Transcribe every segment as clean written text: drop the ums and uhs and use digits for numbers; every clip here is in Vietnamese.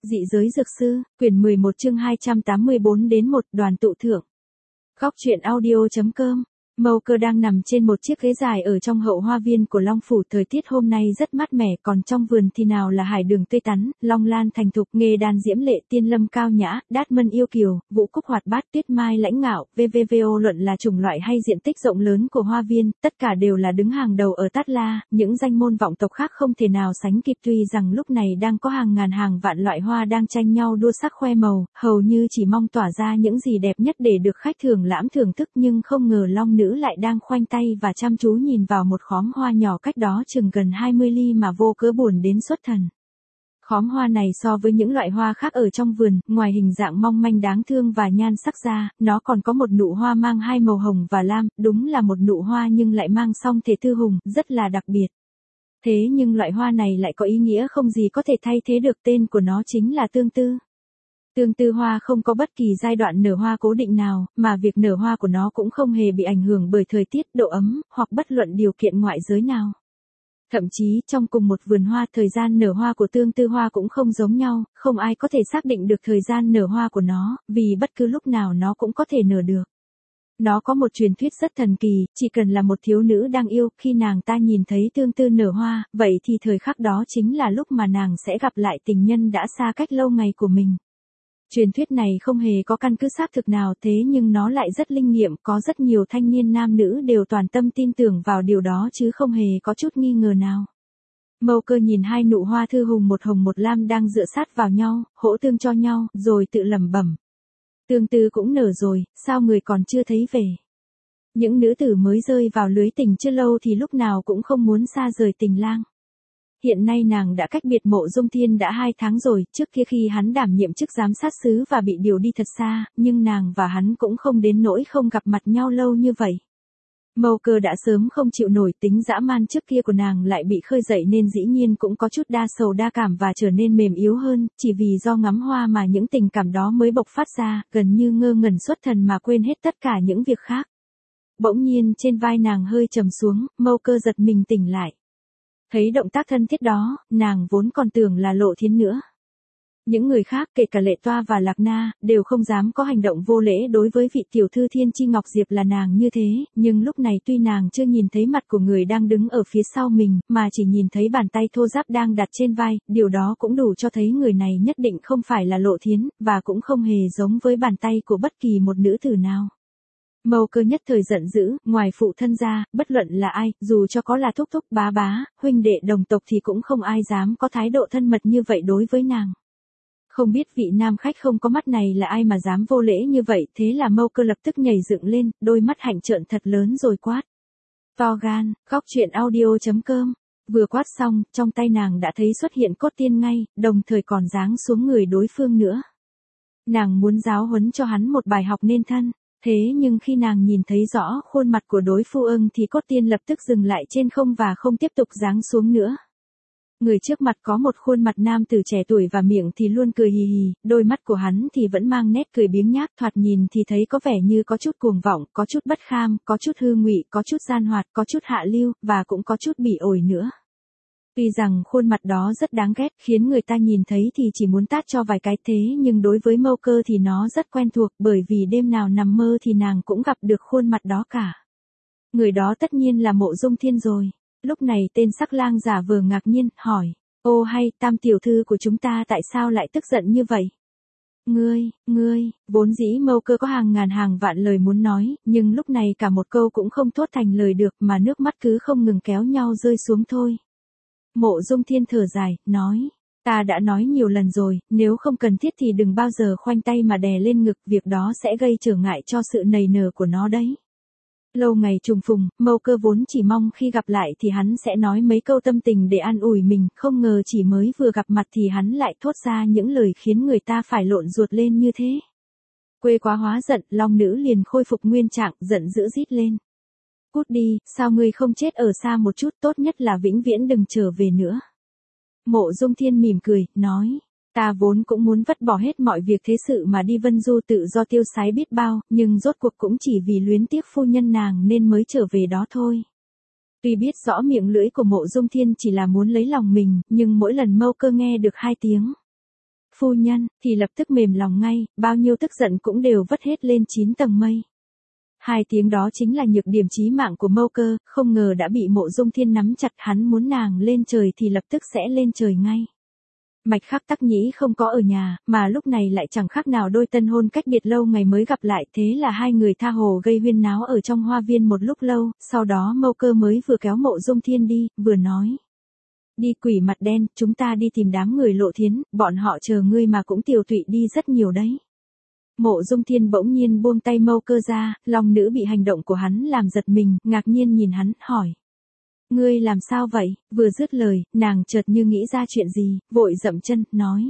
Dị giới dược sư, quyển 11 chương 284 đến 1 đoàn tụ thượng. Góc truyện audio.com. Mâu Cơ đang nằm trên một chiếc ghế dài ở trong hậu hoa viên của Long Phủ. Thời tiết hôm nay rất mát mẻ, còn trong vườn thì nào là hải đường tươi tắn, long lan thành thục, nghê đàn diễm lệ, tiên lâm cao nhã, đát mân yêu kiều, vũ cúc hoạt bát, tuyết mai lãnh ngạo, vvvo luận là chủng loại hay diện tích rộng lớn của hoa viên, tất cả đều là đứng hàng đầu ở Tát La, những danh môn vọng tộc khác không thể nào sánh kịp. Tuy rằng lúc này đang có hàng ngàn hàng vạn loại hoa đang tranh nhau đua sắc khoe màu, hầu như chỉ mong tỏa ra những gì đẹp nhất để được khách thưởng lãm thưởng thức, nhưng không ngờ long nữ lại đang khoanh tay và chăm chú nhìn vào một khóm hoa nhỏ cách đó chừng gần 20 ly mà vô cớ buồn đến xuất thần. Khóm hoa này so với những loại hoa khác ở trong vườn, ngoài hình dạng mong manh đáng thương và nhan sắc ra, nó còn có một nụ hoa mang hai màu hồng và lam, đúng là một nụ hoa nhưng lại mang song thể tư hùng, rất là đặc biệt. Thế nhưng loại hoa này lại có ý nghĩa không gì có thể thay thế được, tên của nó chính là tương tư. Tương tư hoa không có bất kỳ giai đoạn nở hoa cố định nào, mà việc nở hoa của nó cũng không hề bị ảnh hưởng bởi thời tiết, độ ấm, hoặc bất luận điều kiện ngoại giới nào. Thậm chí, trong cùng một vườn hoa, thời gian nở hoa của tương tư hoa cũng không giống nhau, không ai có thể xác định được thời gian nở hoa của nó, vì bất cứ lúc nào nó cũng có thể nở được. Nó có một truyền thuyết rất thần kỳ, chỉ cần là một thiếu nữ đang yêu, khi nàng ta nhìn thấy tương tư nở hoa, vậy thì thời khắc đó chính là lúc mà nàng sẽ gặp lại tình nhân đã xa cách lâu ngày của mình. Truyền thuyết này không hề có căn cứ xác thực nào, thế nhưng nó lại rất linh nghiệm, có rất nhiều thanh niên nam nữ đều toàn tâm tin tưởng vào điều đó chứ không hề có chút nghi ngờ nào. Mâu Cơ nhìn hai nụ hoa thư hùng một hồng một lam đang dựa sát vào nhau, hỗ tương cho nhau, rồi tự lẩm bẩm. Tương tư cũng nở rồi, sao người còn chưa thấy về? Những nữ tử mới rơi vào lưới tình chưa lâu thì lúc nào cũng không muốn xa rời tình lang. Hiện nay nàng đã cách biệt Mộ Dung Thiên đã 2 tháng rồi, trước kia khi hắn đảm nhiệm chức giám sát sứ và bị điều đi thật xa, nhưng nàng và hắn cũng không đến nỗi không gặp mặt nhau lâu như vậy. Mâu Cơ đã sớm không chịu nổi tính dã man trước kia của nàng lại bị khơi dậy nên dĩ nhiên cũng có chút đa sầu đa cảm và trở nên mềm yếu hơn, chỉ vì do ngắm hoa mà những tình cảm đó mới bộc phát ra, gần như ngơ ngẩn xuất thần mà quên hết tất cả những việc khác. Bỗng nhiên trên vai nàng hơi trầm xuống, Mâu Cơ giật mình tỉnh lại. Thấy động tác thân thiết đó, nàng vốn còn tưởng là Lộ Thiến nữa. Những người khác kể cả Lệ Toa và Lạc Na, đều không dám có hành động vô lễ đối với vị tiểu thư Thiên Chi Ngọc Diệp là nàng như thế, nhưng lúc này tuy nàng chưa nhìn thấy mặt của người đang đứng ở phía sau mình, mà chỉ nhìn thấy bàn tay thô ráp đang đặt trên vai, điều đó cũng đủ cho thấy người này nhất định không phải là Lộ Thiến, và cũng không hề giống với bàn tay của bất kỳ một nữ tử nào. Mâu Cơ nhất thời giận dữ, ngoài phụ thân ra, bất luận là ai, dù cho có là thúc thúc bá bá, huynh đệ đồng tộc thì cũng không ai dám có thái độ thân mật như vậy đối với nàng. Không biết vị nam khách không có mắt này là ai mà dám vô lễ như vậy, thế là Mâu Cơ lập tức nhảy dựng lên, đôi mắt hạnh trợn thật lớn rồi quát. To gan, góc truyện audio.com. Vừa quát xong, trong tay nàng đã thấy xuất hiện cốt tiên ngay, đồng thời còn giáng xuống người đối phương nữa. Nàng muốn giáo huấn cho hắn một bài học nên thân. Thế nhưng khi nàng nhìn thấy rõ khuôn mặt của đối phương thì cốt tiên lập tức dừng lại trên không và không tiếp tục giáng xuống nữa. Người trước mặt có một khuôn mặt nam tử trẻ tuổi và miệng thì luôn cười hì hì, đôi mắt của hắn thì vẫn mang nét cười biếng nhác, thoạt nhìn thì thấy có vẻ như có chút cuồng vọng, có chút bất kham, có chút hư ngụy, có chút gian hoạt, có chút hạ lưu, và cũng có chút bỉ ổi nữa. Tuy rằng khuôn mặt đó rất đáng ghét, khiến người ta nhìn thấy thì chỉ muốn tát cho vài cái, thế nhưng đối với Mâu Cơ thì nó rất quen thuộc, bởi vì đêm nào nằm mơ thì nàng cũng gặp được khuôn mặt đó cả. Người đó tất nhiên là Mộ Dung Thiên rồi. Lúc này tên sắc lang giả vờ ngạc nhiên, hỏi, ô hay, Tam tiểu thư của chúng ta tại sao lại tức giận như vậy? Ngươi, vốn dĩ Mâu Cơ có hàng ngàn hàng vạn lời muốn nói, nhưng lúc này cả một câu cũng không thốt thành lời được mà nước mắt cứ không ngừng kéo nhau rơi xuống thôi. Mộ Dung Thiên thở dài, nói, ta đã nói nhiều lần rồi, nếu không cần thiết thì đừng bao giờ khoanh tay mà đè lên ngực, việc đó sẽ gây trở ngại cho sự nảy nở của nó đấy. Lâu ngày trùng phùng, Mâu Cơ vốn chỉ mong khi gặp lại thì hắn sẽ nói mấy câu tâm tình để an ủi mình, không ngờ chỉ mới vừa gặp mặt thì hắn lại thốt ra những lời khiến người ta phải lộn ruột lên như thế. Quê quá hóa giận, long nữ liền khôi phục nguyên trạng, giận dữ rít lên. Cút đi, sao ngươi không chết ở xa một chút, tốt nhất là vĩnh viễn đừng trở về nữa. Mộ Dung Thiên mỉm cười, nói, ta vốn cũng muốn vứt bỏ hết mọi việc thế sự mà đi vân du tự do tiêu sái biết bao, nhưng rốt cuộc cũng chỉ vì luyến tiếc phu nhân nàng nên mới trở về đó thôi. Tuy biết rõ miệng lưỡi của Mộ Dung Thiên chỉ là muốn lấy lòng mình, nhưng mỗi lần Mâu Cơ nghe được 2 tiếng phu nhân, thì lập tức mềm lòng ngay, bao nhiêu tức giận cũng đều vất hết lên 9 tầng mây. Hai tiếng đó chính là nhược điểm chí mạng của Mâu Cơ, không ngờ đã bị Mộ Dung Thiên nắm chặt, hắn muốn nàng lên trời thì lập tức sẽ lên trời ngay. Mạch Khắc Tắc Nhĩ không có ở nhà, mà lúc này lại chẳng khác nào đôi tân hôn cách biệt lâu ngày mới gặp lại, thế là hai người tha hồ gây huyên náo ở trong hoa viên một lúc lâu, sau đó Mâu Cơ mới vừa kéo Mộ Dung Thiên đi, vừa nói. Đi quỷ mặt đen, chúng ta đi tìm đám người Lộ Thiến, bọn họ chờ ngươi mà cũng tiều tụy đi rất nhiều đấy. Mộ Dung Thiên bỗng nhiên buông tay Mâu Cơ ra, lòng nữ bị hành động của hắn làm giật mình, ngạc nhiên nhìn hắn, hỏi. Ngươi làm sao vậy? Vừa dứt lời, nàng chợt như nghĩ ra chuyện gì, vội dậm chân, nói.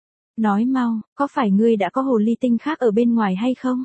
Nói mau, có phải ngươi đã có hồ ly tinh khác ở bên ngoài hay không?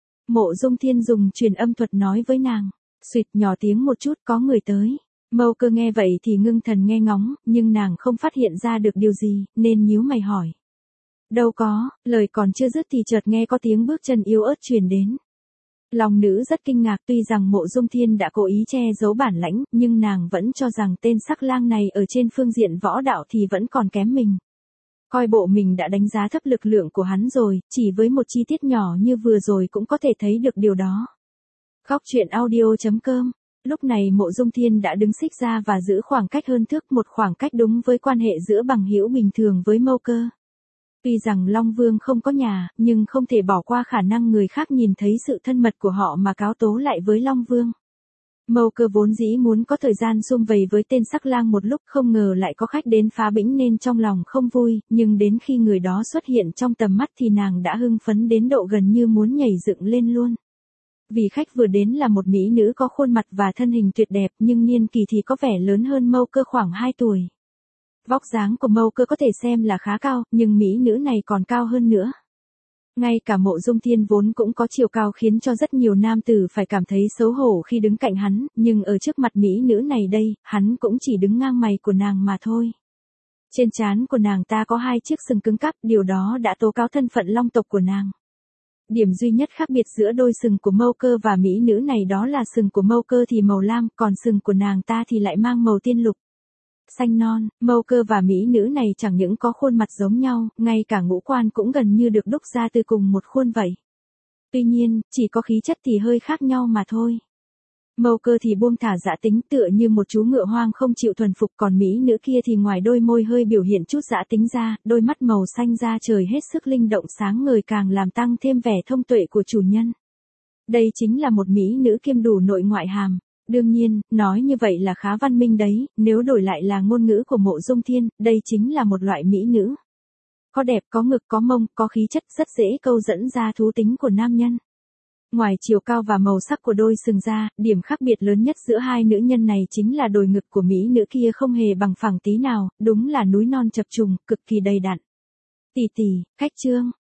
Mộ Dung Thiên dùng truyền âm thuật nói với nàng. Xuyệt nhỏ tiếng một chút, có người tới. Mâu Cơ nghe vậy thì ngưng thần nghe ngóng, nhưng nàng không phát hiện ra được điều gì, nên nhíu mày hỏi. Đâu có, lời còn chưa dứt thì chợt nghe có tiếng bước chân yếu ớt truyền đến. Lòng nữ rất kinh ngạc, tuy rằng Mộ Dung Thiên đã cố ý che giấu bản lãnh, nhưng nàng vẫn cho rằng tên sắc lang này ở trên phương diện võ đạo thì vẫn còn kém mình. Coi bộ mình đã đánh giá thấp lực lượng của hắn rồi, chỉ với một chi tiết nhỏ như vừa rồi cũng có thể thấy được điều đó. Góc truyện audio.com. Lúc này Mộ Dung Thiên đã đứng xích ra và giữ khoảng cách hơn thước, một khoảng cách đúng với quan hệ giữa bằng hữu bình thường với Mâu Cơ. Tuy rằng Long Vương không có nhà, nhưng không thể bỏ qua khả năng người khác nhìn thấy sự thân mật của họ mà cáo tố lại với Long Vương. Mâu Cơ vốn dĩ muốn có thời gian sum vầy với tên sắc lang một lúc, không ngờ lại có khách đến phá bĩnh nên trong lòng không vui, nhưng đến khi người đó xuất hiện trong tầm mắt thì nàng đã hưng phấn đến độ gần như muốn nhảy dựng lên luôn. Vì khách vừa đến là một mỹ nữ có khuôn mặt và thân hình tuyệt đẹp, nhưng niên kỳ thì có vẻ lớn hơn Mâu Cơ khoảng 2 tuổi. Vóc dáng của Mâu Cơ có thể xem là khá cao, nhưng mỹ nữ này còn cao hơn nữa. Ngay cả Mộ Dung Thiên vốn cũng có chiều cao khiến cho rất nhiều nam tử phải cảm thấy xấu hổ khi đứng cạnh hắn, nhưng ở trước mặt mỹ nữ này đây, hắn cũng chỉ đứng ngang mày của nàng mà thôi. Trên trán của nàng ta có 2 chiếc sừng cứng cáp, điều đó đã tố cáo thân phận long tộc của nàng. Điểm duy nhất khác biệt giữa đôi sừng của Mâu Cơ và mỹ nữ này đó là sừng của Mâu Cơ thì màu lam, còn sừng của nàng ta thì lại mang màu tiên lục. Xanh non, Mâu Cơ và mỹ nữ này chẳng những có khuôn mặt giống nhau, ngay cả ngũ quan cũng gần như được đúc ra từ cùng một khuôn vậy. Tuy nhiên, chỉ có khí chất thì hơi khác nhau mà thôi. Mâu Cơ thì buông thả dã tính tựa như một chú ngựa hoang không chịu thuần phục, còn mỹ nữ kia thì ngoài đôi môi hơi biểu hiện chút dã tính ra, đôi mắt màu xanh da trời hết sức linh động sáng ngời càng làm tăng thêm vẻ thông tuệ của chủ nhân. Đây chính là một mỹ nữ kiêm đủ nội ngoại hàm. Đương nhiên, nói như vậy là khá văn minh đấy, nếu đổi lại là ngôn ngữ của Mộ Dung Thiên, đây chính là một loại mỹ nữ. Có đẹp, có ngực, có mông, có khí chất, rất dễ câu dẫn ra thú tính của nam nhân. Ngoài chiều cao và màu sắc của đôi sừng ra, điểm khác biệt lớn nhất giữa hai nữ nhân này chính là đồi ngực của mỹ nữ kia không hề bằng phẳng tí nào, đúng là núi non chập trùng, cực kỳ đầy đặn. Tỷ tỷ, khách trương,